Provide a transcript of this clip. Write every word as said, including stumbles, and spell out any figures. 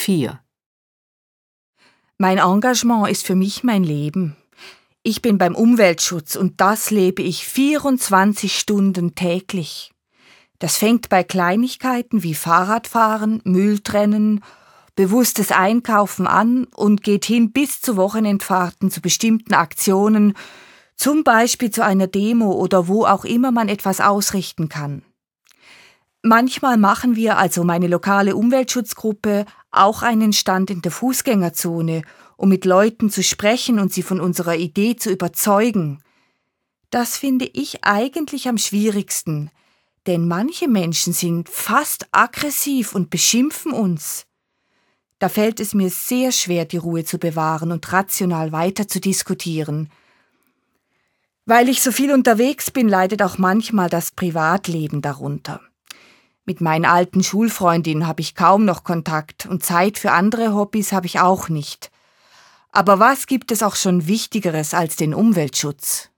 vier. Mein Engagement ist für mich mein Leben. Ich bin beim Umweltschutz und das lebe ich vierundzwanzig Stunden täglich. Das fängt bei Kleinigkeiten wie Fahrradfahren, Müll trennen, bewusstes Einkaufen an und geht hin bis zu Wochenendfahrten zu bestimmten Aktionen, zum Beispiel zu einer Demo oder wo auch immer man etwas ausrichten kann. Manchmal machen wir, also meine lokale Umweltschutzgruppe, auch einen Stand in der Fußgängerzone, um mit Leuten zu sprechen und sie von unserer Idee zu überzeugen. Das finde ich eigentlich am schwierigsten, denn manche Menschen sind fast aggressiv und beschimpfen uns. Da fällt es mir sehr schwer, die Ruhe zu bewahren und rational weiter zu diskutieren. Weil ich so viel unterwegs bin, leidet auch manchmal das Privatleben darunter. Mit meinen alten Schulfreundinnen habe ich kaum noch Kontakt und Zeit für andere Hobbys habe ich auch nicht. Aber was gibt es auch schon Wichtigeres als den Umweltschutz?